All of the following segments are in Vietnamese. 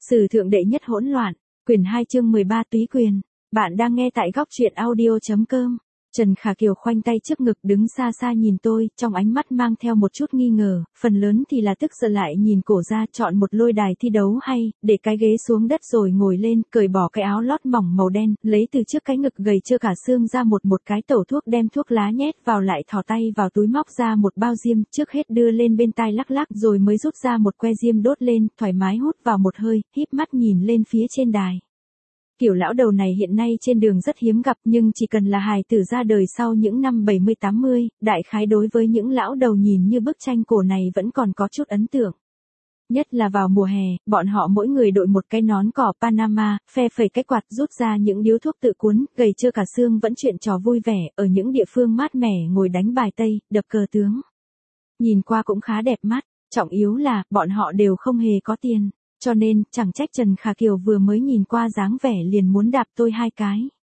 Sử thượng đệ nhất hỗn loạn, quyển 2 chương 13 túy quyền. Bạn đang nghe tại góc truyện audio.com. Trần Khả Kiều khoanh tay trước ngực đứng xa xa nhìn tôi, trong ánh mắt mang theo một chút nghi ngờ, phần lớn thì là tức giận lại nhìn Cổ Gia chọn một lôi đài thi đấu hay, để cái ghế xuống đất rồi ngồi lên, cởi bỏ cái áo lót mỏng màu đen, lấy từ trước cái ngực gầy trơ cả xương ra một cái tẩu thuốc, đem thuốc lá nhét vào lại thò tay vào túi móc ra một bao diêm, trước hết đưa lên bên tai lắc lắc rồi mới rút ra một que diêm đốt lên, thoải mái hút vào một hơi, híp mắt nhìn lên phía trên đài. Kiểu lão đầu này hiện nay trên đường rất hiếm gặp, nhưng chỉ cần là hài tử ra đời sau những năm 70-80, đại khái đối với những lão đầu nhìn như bức tranh cổ này vẫn còn có chút ấn tượng. Nhất là vào mùa hè, bọn họ mỗi người đội một cái nón cỏ Panama, phe phẩy cái quạt, rút ra những điếu thuốc tự cuốn, gầy trơ cả xương vẫn chuyện trò vui vẻ, ở những địa phương mát mẻ ngồi đánh bài tây, đập cờ tướng. Nhìn qua cũng khá đẹp mắt, trọng yếu là, bọn họ đều không hề có tiền. Cho nên, chẳng trách Trần Khả Kiều vừa mới nhìn qua dáng vẻ liền muốn đạp tôi hai cái.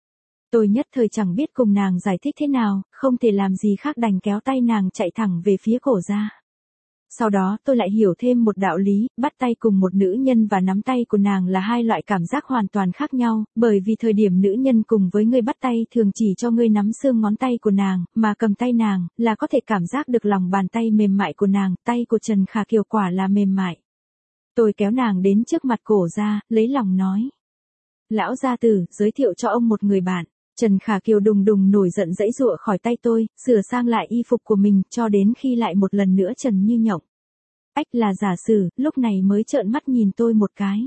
Tôi nhất thời chẳng biết cùng nàng giải thích thế nào, không thể làm gì khác đành kéo tay nàng chạy thẳng về phía Cổ Gia. Sau đó tôi lại hiểu thêm một đạo lý, bắt tay cùng một nữ nhân và nắm tay của nàng là hai loại cảm giác hoàn toàn khác nhau, bởi vì thời điểm nữ nhân cùng với người bắt tay thường chỉ cho ngươi nắm xương ngón tay của nàng, mà cầm tay nàng, là có thể cảm giác được lòng bàn tay mềm mại của nàng, tay của Trần Khả Kiều quả là mềm mại. Tôi kéo nàng đến trước mặt Cổ Gia, lấy lòng nói. Lão gia tử, giới thiệu cho ông một người bạn. Trần Khả Kiều đùng đùng nổi giận giãy giụa khỏi tay tôi, sửa sang lại y phục của mình, cho đến khi lại một lần nữa trần như nhộng. Ách là giả sử, lúc này mới trợn mắt nhìn tôi một cái.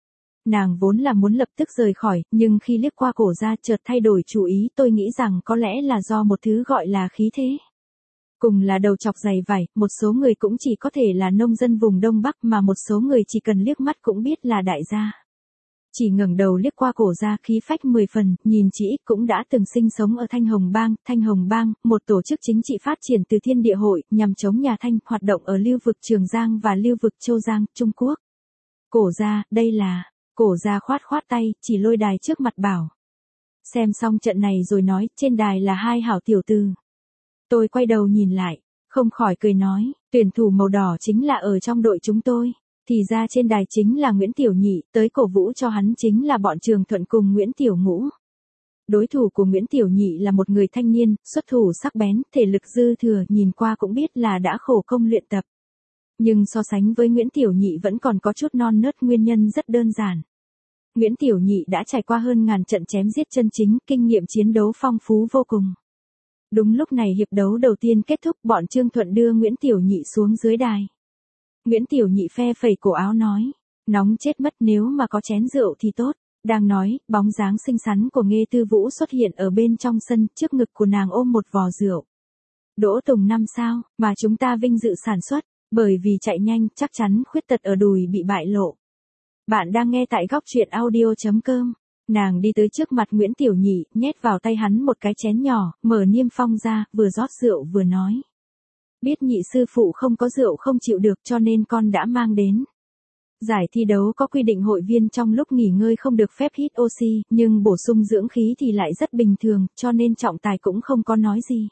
Nàng vốn là muốn lập tức rời khỏi, nhưng khi liếc qua Cổ Gia chợt thay đổi chủ ý, tôi nghĩ rằng có lẽ là do một thứ gọi là khí thế. Cùng là đầu chọc dày vải, một số người cũng chỉ có thể là nông dân vùng Đông Bắc mà một số người chỉ cần liếc mắt cũng biết là đại gia. Chỉ ngẩng đầu liếc qua Cổ Gia khí phách 10 phần, nhìn chị X cũng đã từng sinh sống ở Thanh Hồng Bang, một tổ chức chính trị phát triển từ Thiên Địa Hội, nhằm chống nhà Thanh, hoạt động ở lưu vực Trường Giang và lưu vực Châu Giang, Trung Quốc. Cổ Gia, đây là, Cổ Gia khoát khoát tay, chỉ lôi đài trước mặt bảo. Xem xong trận này rồi nói, trên đài là hai hảo tiểu tử. Tôi quay đầu nhìn lại, không khỏi cười nói, tuyển thủ màu đỏ chính là ở trong đội chúng tôi. Thì ra trên đài chính là Nguyễn Tiểu Nhị, tới cổ vũ cho hắn chính là bọn Trường Thuận cùng Nguyễn Tiểu Ngũ. Đối thủ của Nguyễn Tiểu Nhị là một người thanh niên, xuất thủ sắc bén, thể lực dư thừa, nhìn qua cũng biết là đã khổ công luyện tập. Nhưng so sánh với Nguyễn Tiểu Nhị vẫn còn có chút non nớt, nguyên nhân rất đơn giản. Nguyễn Tiểu Nhị đã trải qua hơn ngàn trận chém giết chân chính, kinh nghiệm chiến đấu phong phú vô cùng. Đúng lúc này hiệp đấu đầu tiên kết thúc, bọn Trương Thuận đưa Nguyễn Tiểu Nhị xuống dưới đài. Nguyễn Tiểu Nhị phe phẩy cổ áo nói, nóng chết mất, nếu mà có chén rượu thì tốt. Đang nói, bóng dáng xinh xắn của Nghê Tư Vũ xuất hiện ở bên trong sân, trước ngực của nàng ôm một vò rượu. Đỗ Tùng 5 sao, mà chúng ta vinh dự sản xuất, bởi vì chạy nhanh, chắc chắn khuyết tật ở đùi bị bại lộ. Bạn đang nghe tại góc truyện audio.com. Nàng đi tới trước mặt Nguyễn Tiểu Nhị, nhét vào tay hắn một cái chén nhỏ, mở niêm phong ra, vừa rót rượu vừa nói. Biết Nhị sư phụ không có rượu không chịu được cho nên con đã mang đến. Giải thi đấu có quy định hội viên trong lúc nghỉ ngơi không được phép hít oxy, nhưng bổ sung dưỡng khí thì lại rất bình thường, cho nên trọng tài cũng không có nói gì.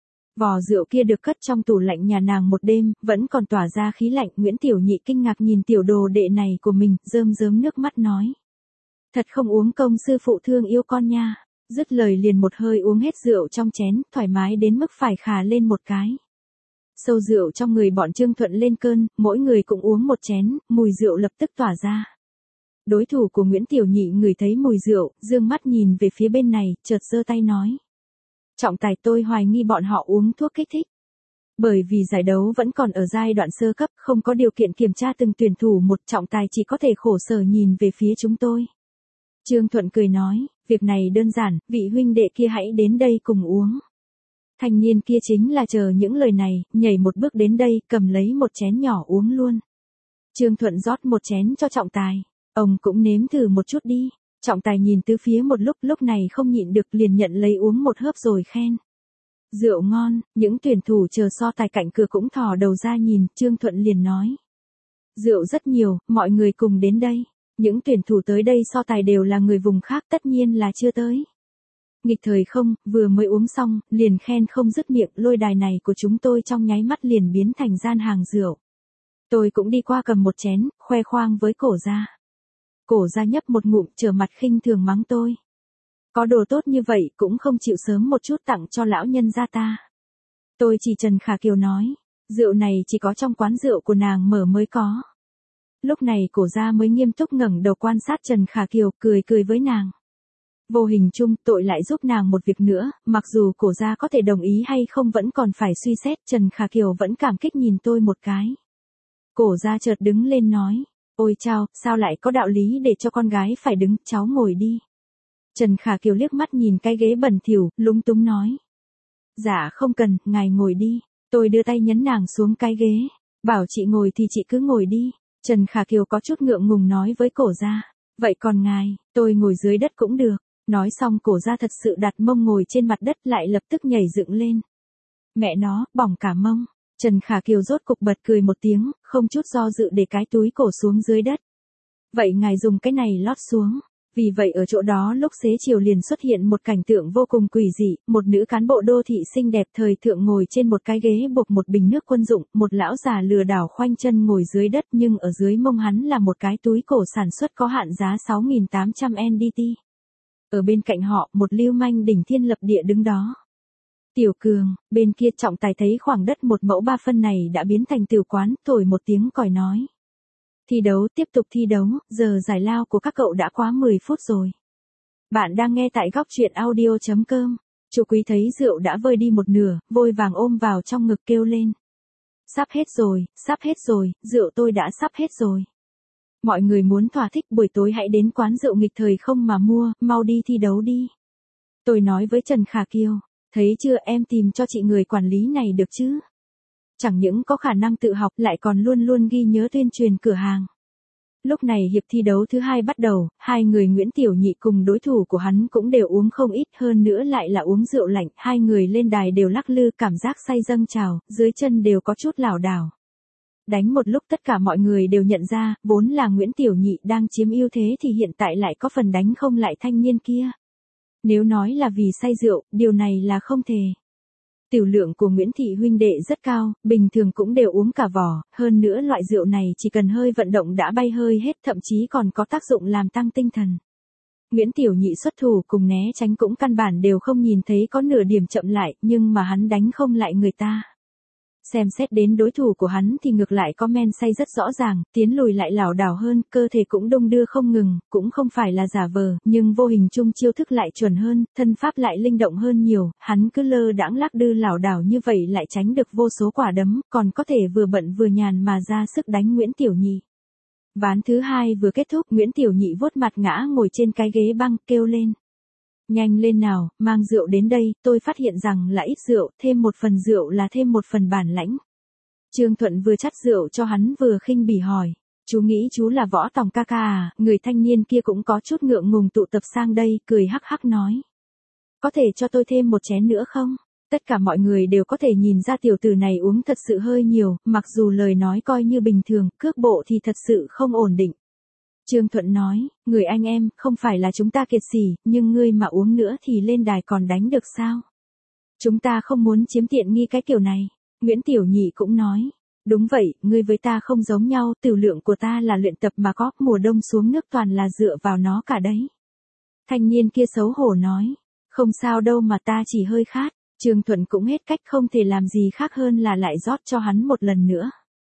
Vò rượu kia được cất trong tủ lạnh nhà nàng một đêm, vẫn còn tỏa ra khí lạnh. Nguyễn Tiểu Nhị kinh ngạc nhìn tiểu đồ đệ này của mình, rơm rớm nước mắt nói. Thật không uống công sư phụ thương yêu con nha. Dứt lời liền một hơi uống hết rượu trong chén, thoải mái đến mức phải khà lên một cái. Sâu rượu trong người bọn Trương Thuận lên cơn, mỗi người cũng uống một chén, mùi rượu lập tức tỏa ra. Đối thủ của Nguyễn Tiểu Nhị ngửi thấy mùi rượu, dương mắt nhìn về phía bên này, chợt giơ tay nói. Trọng tài, tôi hoài nghi bọn họ uống thuốc kích thích. Bởi vì giải đấu vẫn còn ở giai đoạn sơ cấp, không có điều kiện kiểm tra từng tuyển thủ một, trọng tài chỉ có thể khổ sở nhìn về phía chúng tôi. Trương Thuận cười nói, việc này đơn giản, vị huynh đệ kia hãy đến đây cùng uống. Thanh niên kia chính là chờ những lời này, nhảy một bước đến đây, cầm lấy một chén nhỏ uống luôn. Trương Thuận rót một chén cho trọng tài, ông cũng nếm thử một chút đi. Trọng tài nhìn tứ phía một lúc này không nhịn được liền nhận lấy uống một hớp rồi khen. Rượu ngon, những tuyển thủ chờ so tài cạnh cửa cũng thò đầu ra nhìn, Trương Thuận liền nói. Rượu rất nhiều, mọi người cùng đến đây. Những tuyển thủ tới đây so tài đều là người vùng khác, tất nhiên là chưa tới. Nghịch thời không, vừa mới uống xong, liền khen không dứt miệng, lôi đài này của chúng tôi trong nháy mắt liền biến thành gian hàng rượu. Tôi cũng đi qua cầm một chén, khoe khoang với Cổ Gia. Cổ Gia nhấp một ngụm trở mặt khinh thường mắng tôi. Có đồ tốt như vậy cũng không chịu sớm một chút tặng cho lão nhân gia ta. Tôi chỉ Trần Khả Kiều nói, rượu này chỉ có trong quán rượu của nàng mở mới có. Lúc này Cổ Gia mới nghiêm túc ngẩng đầu quan sát Trần Khả Kiều, cười cười với nàng. Vô hình chung tội lại giúp nàng một việc nữa, mặc dù Cổ Gia có thể đồng ý hay không vẫn còn phải suy xét, Trần Khả Kiều vẫn cảm kích nhìn tôi một cái. Cổ Gia chợt đứng lên nói, ôi chao, sao lại có đạo lý để cho con gái phải đứng, cháu ngồi đi. Trần Khả Kiều liếc mắt nhìn cái ghế bẩn thỉu, lúng túng nói. Dạ không cần, ngài ngồi đi. Tôi đưa tay nhấn nàng xuống cái ghế, bảo chị ngồi thì chị cứ ngồi đi. Trần Khả Kiều có chút ngượng ngùng nói với Cổ Gia, vậy còn ngài, tôi ngồi dưới đất cũng được. Nói xong Cổ Gia thật sự đặt mông ngồi trên mặt đất lại lập tức nhảy dựng lên. Mẹ nó, bỏng cả mông. Trần Khả Kiều rốt cục bật cười một tiếng, không chút do dự để cái túi cổ xuống dưới đất. Vậy ngài dùng cái này lót xuống. Vì vậy ở chỗ đó lúc xế chiều liền xuất hiện một cảnh tượng vô cùng quỷ dị, một nữ cán bộ đô thị xinh đẹp thời thượng ngồi trên một cái ghế buộc một bình nước quân dụng, một lão già lừa đảo khoanh chân ngồi dưới đất nhưng ở dưới mông hắn là một cái túi cổ sản xuất có hạn giá 6.800 NDT. Ở bên cạnh họ, một lưu manh đỉnh thiên lập địa đứng đó. Tiểu Cường, bên kia trọng tài thấy khoảng đất 1 mẫu 3 phân này đã biến thành tiểu quán, thổi một tiếng còi nói. Thi đấu, tiếp tục thi đấu, giờ giải lao của các cậu đã quá 10 phút rồi. Bạn đang nghe tại góc truyện audio.com. Chú Quý thấy rượu đã vơi đi một nửa, vội vàng ôm vào trong ngực kêu lên. Sắp hết rồi, rượu tôi đã sắp hết rồi. Mọi người muốn thỏa thích buổi tối hãy đến quán rượu nghịch thời không mà mua, mau đi thi đấu đi. Tôi nói với Trần Khả Kiều, thấy chưa em tìm cho chị người quản lý này được chứ? Chẳng những có khả năng tự học lại còn luôn luôn ghi nhớ tuyên truyền cửa hàng. Lúc này hiệp thi đấu thứ 2 bắt đầu, hai người Nguyễn Tiểu Nhị cùng đối thủ của hắn cũng đều uống không ít hơn nữa lại là uống rượu lạnh, hai người lên đài đều lắc lư cảm giác say dâng trào, dưới chân đều có chút lảo đảo. Đánh một lúc tất cả mọi người đều nhận ra, vốn là Nguyễn Tiểu Nhị đang chiếm ưu thế thì hiện tại lại có phần đánh không lại thanh niên kia. Nếu nói là vì say rượu, điều này là không thể. Tiểu lượng của Nguyễn Thị huynh đệ rất cao, bình thường cũng đều uống cả vỏ, hơn nữa loại rượu này chỉ cần hơi vận động đã bay hơi hết, thậm chí còn có tác dụng làm tăng tinh thần. Nguyễn Tiểu Nhị xuất thủ cùng né tránh cũng căn bản đều không nhìn thấy có nửa điểm chậm lại, nhưng mà hắn đánh không lại người ta. Xem xét đến đối thủ của hắn thì ngược lại có men say rất rõ ràng, tiến lùi lại lảo đảo hơn, cơ thể cũng đung đưa không ngừng, cũng không phải là giả vờ, nhưng vô hình chung chiêu thức lại chuẩn hơn, thân pháp lại linh động hơn nhiều, hắn cứ lơ đãng lắc đư lảo đảo như vậy lại tránh được vô số quả đấm, còn có thể vừa bận vừa nhàn mà ra sức đánh Nguyễn Tiểu Nhị. Ván thứ 2 vừa kết thúc, Nguyễn Tiểu Nhị vuốt mặt ngã ngồi trên cái ghế băng, kêu lên. Nhanh lên nào, mang rượu đến đây, tôi phát hiện rằng là ít rượu, thêm một phần rượu là thêm một phần bản lãnh. Trương Thuận vừa chắt rượu cho hắn vừa khinh bỉ hỏi, chú nghĩ chú là Võ Tòng ca ca à? Người thanh niên kia cũng có chút ngượng ngùng tụ tập sang đây, cười hắc hắc nói. Có thể cho tôi thêm một chén nữa không? Tất cả mọi người đều có thể nhìn ra tiểu tử này uống thật sự hơi nhiều, mặc dù lời nói coi như bình thường, cước bộ thì thật sự không ổn định. Trương Thuận nói, người anh em, không phải là chúng ta kiệt sỉ, nhưng ngươi mà uống nữa thì lên đài còn đánh được sao? Chúng ta không muốn chiếm tiện nghi cái kiểu này. Nguyễn Tiểu Nhị cũng nói, đúng vậy, ngươi với ta không giống nhau, tiểu lượng của ta là luyện tập mà có, mùa đông xuống nước toàn là dựa vào nó cả đấy. Thanh niên kia xấu hổ nói, không sao đâu mà ta chỉ hơi khát. Trương Thuận cũng hết cách không thể làm gì khác hơn là lại rót cho hắn một lần nữa.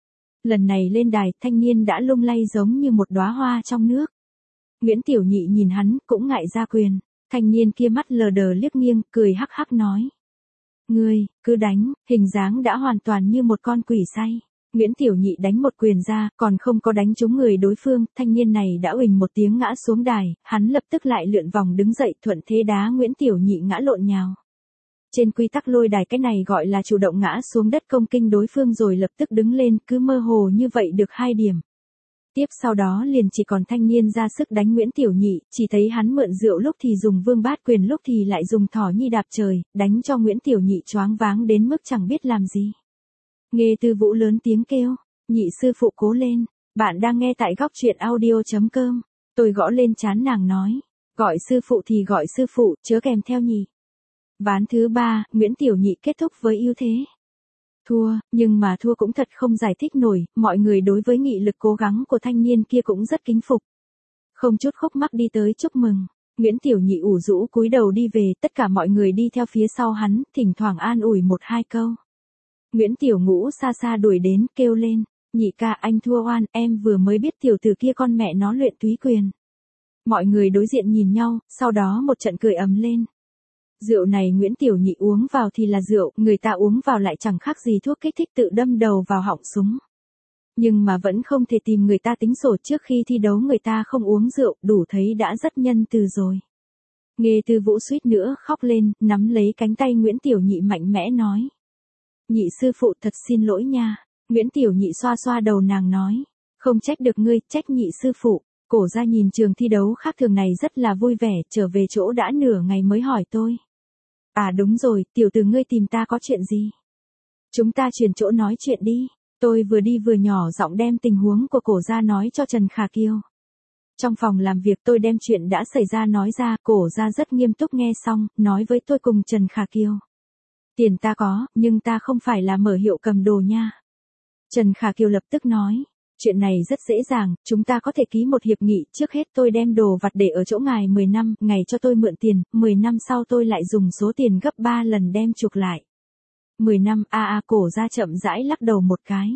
Lần này lên đài, thanh niên đã lung lay giống như một đóa hoa trong nước. Nguyễn Tiểu Nhị nhìn hắn, cũng ngại ra quyền. Thanh niên kia mắt lờ đờ liếc nghiêng, cười hắc hắc nói. Ngươi, cứ đánh, hình dáng đã hoàn toàn như một con quỷ say. Nguyễn Tiểu Nhị đánh một quyền ra, còn không có đánh trúng người đối phương, thanh niên này đã uỳnh một tiếng ngã xuống đài, hắn lập tức lại lượn vòng đứng dậy thuận thế đá Nguyễn Tiểu Nhị ngã lộn nhào. Trên quy tắc lôi đài cái này gọi là chủ động ngã xuống đất công kích đối phương rồi lập tức đứng lên, cứ mơ hồ như vậy được 2 điểm. Tiếp sau đó liền chỉ còn thanh niên ra sức đánh Nguyễn Tiểu Nhị, chỉ thấy hắn mượn rượu lúc thì dùng vương bát quyền lúc thì lại dùng thỏ nhi đạp trời, đánh cho Nguyễn Tiểu Nhị choáng váng đến mức chẳng biết làm gì. Nghê Tư Vũ lớn tiếng kêu, Nhị sư phụ cố lên, bạn đang nghe tại góc truyện audio.com. Tôi gõ lên trán nàng nói, gọi sư phụ thì gọi sư phụ, chớ kèm theo nhị. Ván thứ 3, Nguyễn Tiểu Nhị kết thúc với ưu thế. Thua, nhưng mà thua cũng thật không giải thích nổi, mọi người đối với nghị lực cố gắng của thanh niên kia cũng rất kính phục. Không chút khúc mắc đi tới chúc mừng. Nguyễn Tiểu Nhị ủ rũ cúi đầu đi về, tất cả mọi người đi theo phía sau hắn, thỉnh thoảng an ủi một hai câu. Nguyễn Tiểu Ngũ xa xa đuổi đến, kêu lên, nhị ca anh thua oan, em vừa mới biết tiểu tử kia con mẹ nó luyện túy quyền. Mọi người đối diện nhìn nhau, sau đó một trận cười ầm lên. Rượu này Nguyễn Tiểu Nhị uống vào thì là rượu, người ta uống vào lại chẳng khác gì thuốc kích thích tự đâm đầu vào họng súng. Nhưng mà vẫn không thể tìm người ta tính sổ, trước khi thi đấu người ta không uống rượu, đủ thấy đã rất nhân từ rồi. Nghê Tư Vũ suýt nữa khóc lên, nắm lấy cánh tay Nguyễn Tiểu Nhị mạnh mẽ nói. Nhị sư phụ thật xin lỗi nha. Nguyễn Tiểu Nhị xoa xoa đầu nàng nói. Không trách được ngươi, trách nhị sư phụ. Cổ ra nhìn trường thi đấu khác thường này rất là vui vẻ, trở về chỗ đã nửa ngày mới hỏi tôi. À đúng rồi, tiểu tử ngươi tìm ta có chuyện gì? Chúng ta chuyển chỗ nói chuyện đi. Tôi vừa đi vừa nhỏ giọng đem tình huống của cổ ra nói cho Trần Khả Kiều. Trong phòng làm việc tôi đem chuyện đã xảy ra nói ra, cổ ra rất nghiêm túc nghe xong, nói với tôi cùng Trần Khả Kiều. Tiền ta có, nhưng ta không phải là mở hiệu cầm đồ nha. Trần Khả Kiều lập tức nói. Chuyện này rất dễ dàng, chúng ta có thể ký một hiệp nghị, trước hết tôi đem đồ vặt để ở chỗ ngài 10 năm, ngài cho tôi mượn tiền, 10 năm sau tôi lại dùng số tiền gấp 3 lần đem chuộc lại. 10 năm, cổ ra chậm rãi lắc đầu một cái.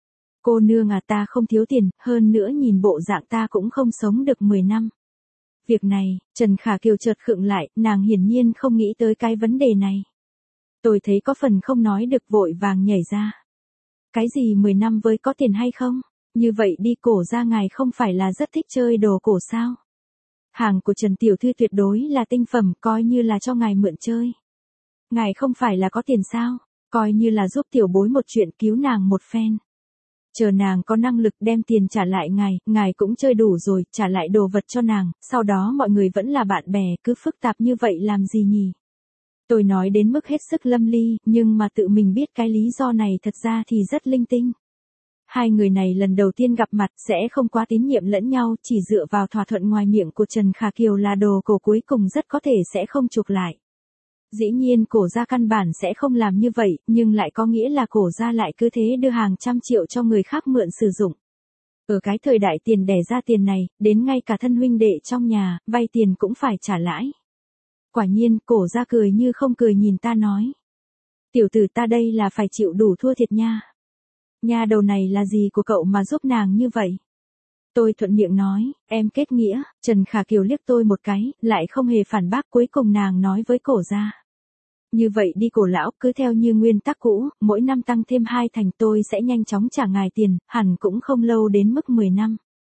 Cô nương à, ta không thiếu tiền, hơn nữa nhìn bộ dạng ta cũng không sống được 10 năm. Việc này, Trần Khả Kiều chợt khựng lại, nàng hiển nhiên không nghĩ tới cái vấn đề này. Tôi thấy có phần không nói được vội vàng nhảy ra. Cái gì 10 năm với có tiền hay không? Như vậy đi, cổ ra ngài không phải là rất thích chơi đồ cổ sao? Hàng của Trần Tiểu Thư tuyệt đối là tinh phẩm, coi như là cho ngài mượn chơi. Ngài không phải là có tiền sao? Coi như là giúp tiểu bối một chuyện, cứu nàng một phen. Chờ nàng có năng lực đem tiền trả lại ngài cũng chơi đủ rồi, trả lại đồ vật cho nàng, sau đó mọi người vẫn là bạn bè, cứ phức tạp như vậy làm gì nhỉ? Tôi nói đến mức hết sức lâm ly, nhưng mà tự mình biết cái lý do này thật ra thì rất linh tinh. Hai người này lần đầu tiên gặp mặt sẽ không quá tín nhiệm lẫn nhau, chỉ dựa vào thỏa thuận ngoài miệng của Trần Khả Kiều là đồ cổ cuối cùng rất có thể sẽ không chuộc lại. Dĩ nhiên cổ gia căn bản sẽ không làm như vậy, nhưng lại có nghĩa là cổ gia lại cứ thế đưa hàng trăm triệu cho người khác mượn sử dụng. Ở cái thời đại tiền đẻ ra tiền này, đến ngay cả thân huynh đệ trong nhà, vay tiền cũng phải trả lãi. Quả nhiên, cổ gia cười như không cười nhìn ta nói. Tiểu tử ta đây là phải chịu đủ thua thiệt nha. Nha đầu này là gì của cậu mà giúp nàng như vậy? Tôi thuận miệng nói, em kết nghĩa. Trần Khả Kiều liếc tôi một cái, lại không hề phản bác, cuối cùng nàng nói với cổ gia. Như vậy đi cổ lão, cứ theo như nguyên tắc cũ, mỗi năm tăng thêm 2 thành, tôi sẽ nhanh chóng trả ngài tiền, hẳn cũng không lâu đến mức 10 năm.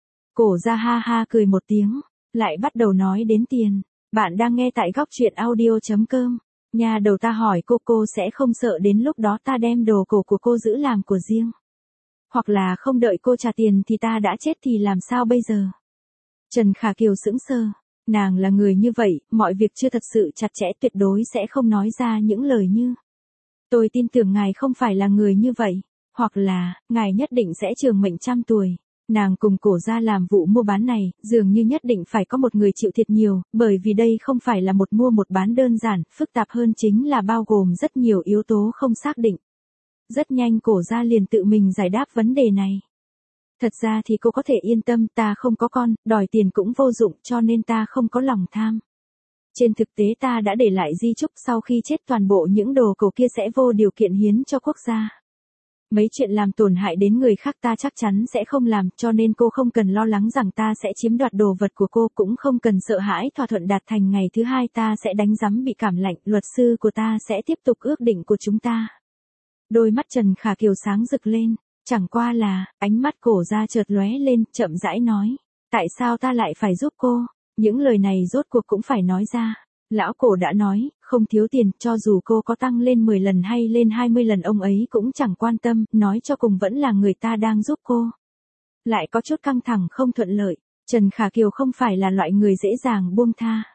Cổ gia ha ha cười một tiếng, lại bắt đầu nói đến tiền. Bạn đang nghe tại góc truyện audio.com. Nhà đầu ta hỏi cô sẽ không sợ đến lúc đó ta đem đồ cổ của cô giữ làm của riêng. Hoặc là không đợi cô trả tiền thì ta đã chết thì làm sao bây giờ? Trần Khả Kiều sững sờ. Nàng là người như vậy, mọi việc chưa thật sự chặt chẽ tuyệt đối sẽ không nói ra những lời như. Tôi tin tưởng ngài không phải là người như vậy. Hoặc là, ngài nhất định sẽ trường mệnh trăm tuổi. Nàng cùng cổ gia làm vụ mua bán này, dường như nhất định phải có một người chịu thiệt nhiều, bởi vì đây không phải là một mua một bán đơn giản, phức tạp hơn chính là bao gồm rất nhiều yếu tố không xác định. Rất nhanh cổ gia liền tự mình giải đáp vấn đề này. Thật ra thì cô có thể yên tâm, ta không có con, đòi tiền cũng vô dụng, cho nên ta không có lòng tham. Trên thực tế ta đã để lại di chúc, sau khi chết toàn bộ những đồ cổ kia sẽ vô điều kiện hiến cho quốc gia. Mấy chuyện làm tổn hại đến người khác ta chắc chắn sẽ không làm, cho nên cô không cần lo lắng rằng ta sẽ chiếm đoạt đồ vật của cô, cũng không cần sợ hãi thỏa thuận đạt thành ngày thứ hai ta sẽ đánh rắm bị cảm lạnh, luật sư của ta sẽ tiếp tục ước định của chúng ta. Đôi mắt Trần Khả Kiều sáng rực lên, chẳng qua là, ánh mắt cổ gia chợt lóe lên, chậm rãi nói, tại sao ta lại phải giúp cô? Những lời này rốt cuộc cũng phải nói ra. Lão cổ đã nói, không thiếu tiền, cho dù cô có tăng lên 10 lần hay lên 20 lần ông ấy cũng chẳng quan tâm, nói cho cùng vẫn là người ta đang giúp cô. Lại có chút căng thẳng không thuận lợi, Trần Khả Kiều không phải là loại người dễ dàng buông tha.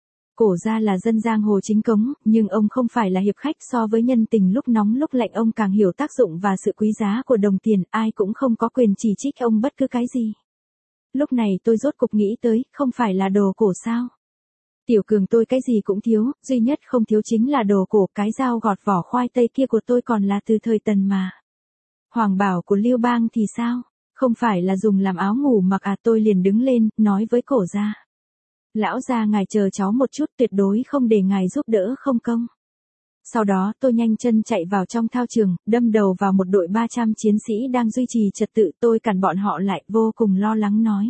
Cổ gia là dân giang hồ chính cống, nhưng ông không phải là hiệp khách, so với nhân tình lúc nóng lúc lạnh ông càng hiểu tác dụng và sự quý giá của đồng tiền, ai cũng không có quyền chỉ trích ông bất cứ cái gì. Lúc này tôi rốt cục nghĩ tới, không phải là đồ cổ sao? Tiểu Cường tôi cái gì cũng thiếu, duy nhất không thiếu chính là đồ cổ, cái dao gọt vỏ khoai tây kia của tôi còn là từ thời Tần mà. Hoàng bảo của Lưu Bang thì sao? Không phải là dùng làm áo ngủ mặc à? Tôi liền đứng lên, nói với cổ gia. Lão gia ngài chờ cháu một chút, tuyệt đối không để ngài giúp đỡ không công. Sau đó tôi nhanh chân chạy vào trong thao trường, đâm đầu vào một đội 300 chiến sĩ đang duy trì trật tự. Tôi cản bọn họ lại, vô cùng lo lắng nói.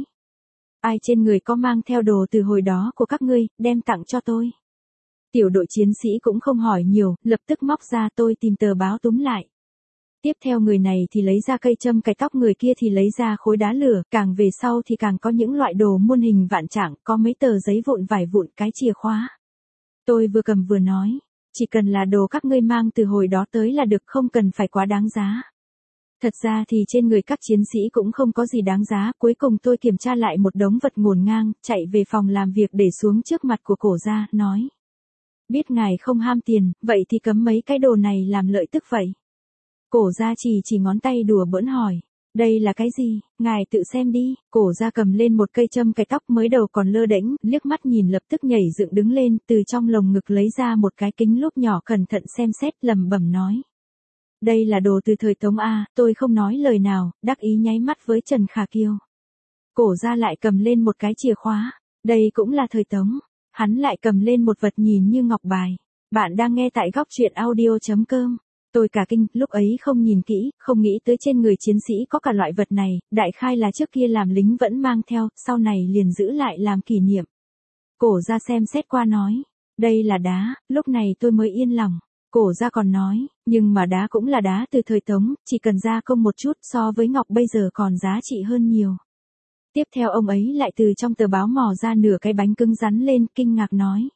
Ai trên người có mang theo đồ từ hồi đó của các ngươi, đem tặng cho tôi. Tiểu đội chiến sĩ cũng không hỏi nhiều, lập tức móc ra. Tôi tìm tờ báo túm lại. Tiếp theo người này thì lấy ra cây châm cài tóc, người kia thì lấy ra khối đá lửa, càng về sau thì càng có những loại đồ muôn hình vạn trạng, có mấy tờ giấy vụn vải vụn, cái chìa khóa. Tôi vừa cầm vừa nói, chỉ cần là đồ các ngươi mang từ hồi đó tới là được, không cần phải quá đáng giá. Thật ra thì trên người các chiến sĩ cũng không có gì đáng giá. Cuối cùng tôi kiểm tra lại một đống vật ngổn ngang, chạy về phòng làm việc để xuống trước mặt của cổ gia, nói. Biết ngài không ham tiền, vậy thì cấm mấy cái đồ này làm lợi tức vậy. Cổ gia chỉ ngón tay đùa bỡn hỏi. Đây là cái gì, ngài tự xem đi. Cổ gia cầm lên một cây châm cài tóc, mới đầu còn lơ đễnh, liếc mắt nhìn lập tức nhảy dựng đứng lên, từ trong lồng ngực lấy ra một cái kính lúp nhỏ, cẩn thận xem xét, lẩm bẩm nói. Đây là đồ từ thời Tống a. Tôi không nói lời nào, đắc ý nháy mắt với Trần Khả Kiều. Cổ gia lại cầm lên một cái chìa khóa. Đây cũng là thời Tống. Hắn lại cầm lên một vật nhìn như ngọc bài. Bạn đang nghe tại góc truyện audio.com. Tôi cả kinh, lúc ấy không nhìn kỹ, không nghĩ tới trên người chiến sĩ có cả loại vật này, đại khai là trước kia làm lính vẫn mang theo, sau này liền giữ lại làm kỷ niệm. Cổ gia xem xét qua nói, đây là đá. Lúc này tôi mới yên lòng. Cổ gia còn nói, nhưng mà đá cũng là đá từ thời Tống, chỉ cần gia công một chút, so với ngọc bây giờ còn giá trị hơn nhiều. Tiếp theo ông ấy lại từ trong tờ báo mò ra nửa cái bánh cứng rắn lên, kinh ngạc nói.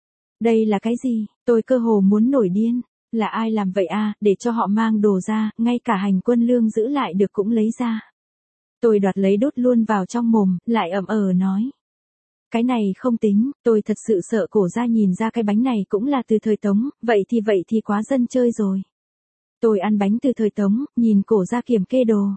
Đây là cái gì? Tôi cơ hồ muốn nổi điên. Là ai làm vậy a? Để cho họ mang đồ ra, ngay cả hành quân lương giữ lại được cũng lấy ra. Tôi đoạt lấy đốt luôn vào trong mồm, lại nói. Cái này không tính, tôi thật sự sợ cổ gia nhìn ra cái bánh này cũng là từ thời Tống, vậy thì quá dân chơi rồi. Tôi ăn bánh từ thời Tống, nhìn cổ gia kiểm kê đồ.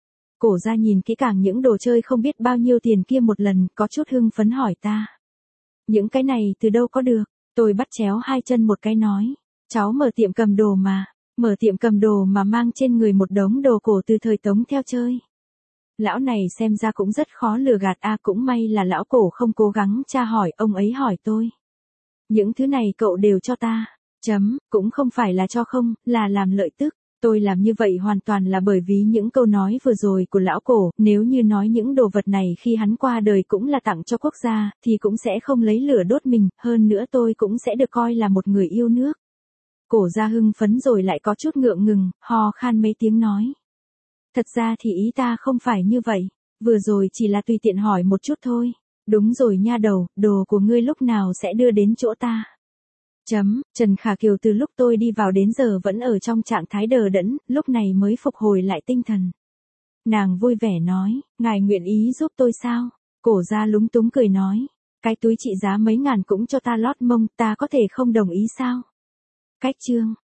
Cổ gia nhìn kỹ càng những đồ chơi không biết bao nhiêu tiền kia một lần, có chút hưng phấn hỏi ta. Những cái này từ đâu có được? Tôi bắt chéo hai chân một cái nói. Cháu mở tiệm cầm đồ mà. Mở tiệm cầm đồ mà mang trên người một đống đồ cổ từ thời Tống theo chơi. Lão này xem ra cũng rất khó lừa gạt a. Cũng may là lão cổ không cố gắng tra hỏi, ông ấy hỏi tôi. Những thứ này cậu đều cho ta. Cũng không phải là cho không, là làm lợi tức. Tôi làm như vậy hoàn toàn là bởi vì những câu nói vừa rồi của lão cổ, nếu như nói những đồ vật này khi hắn qua đời cũng là tặng cho quốc gia, thì cũng sẽ không lấy lửa đốt mình, hơn nữa tôi cũng sẽ được coi là một người yêu nước. Cổ gia hưng phấn rồi lại có chút ngượng ngừng, ho khan mấy tiếng nói. Thật ra thì ý ta không phải như vậy, vừa rồi chỉ là tùy tiện hỏi một chút thôi. Đúng rồi nha đầu, đồ của ngươi lúc nào sẽ đưa đến chỗ ta? Trần Khả Kiều từ lúc tôi đi vào đến giờ vẫn ở trong trạng thái đờ đẫn, lúc này mới phục hồi lại tinh thần. Nàng vui vẻ nói, ngài nguyện ý giúp tôi sao? Cổ gia lúng túng cười nói, cái túi trị giá mấy ngàn cũng cho ta lót mông, ta có thể không đồng ý sao? Cách chương.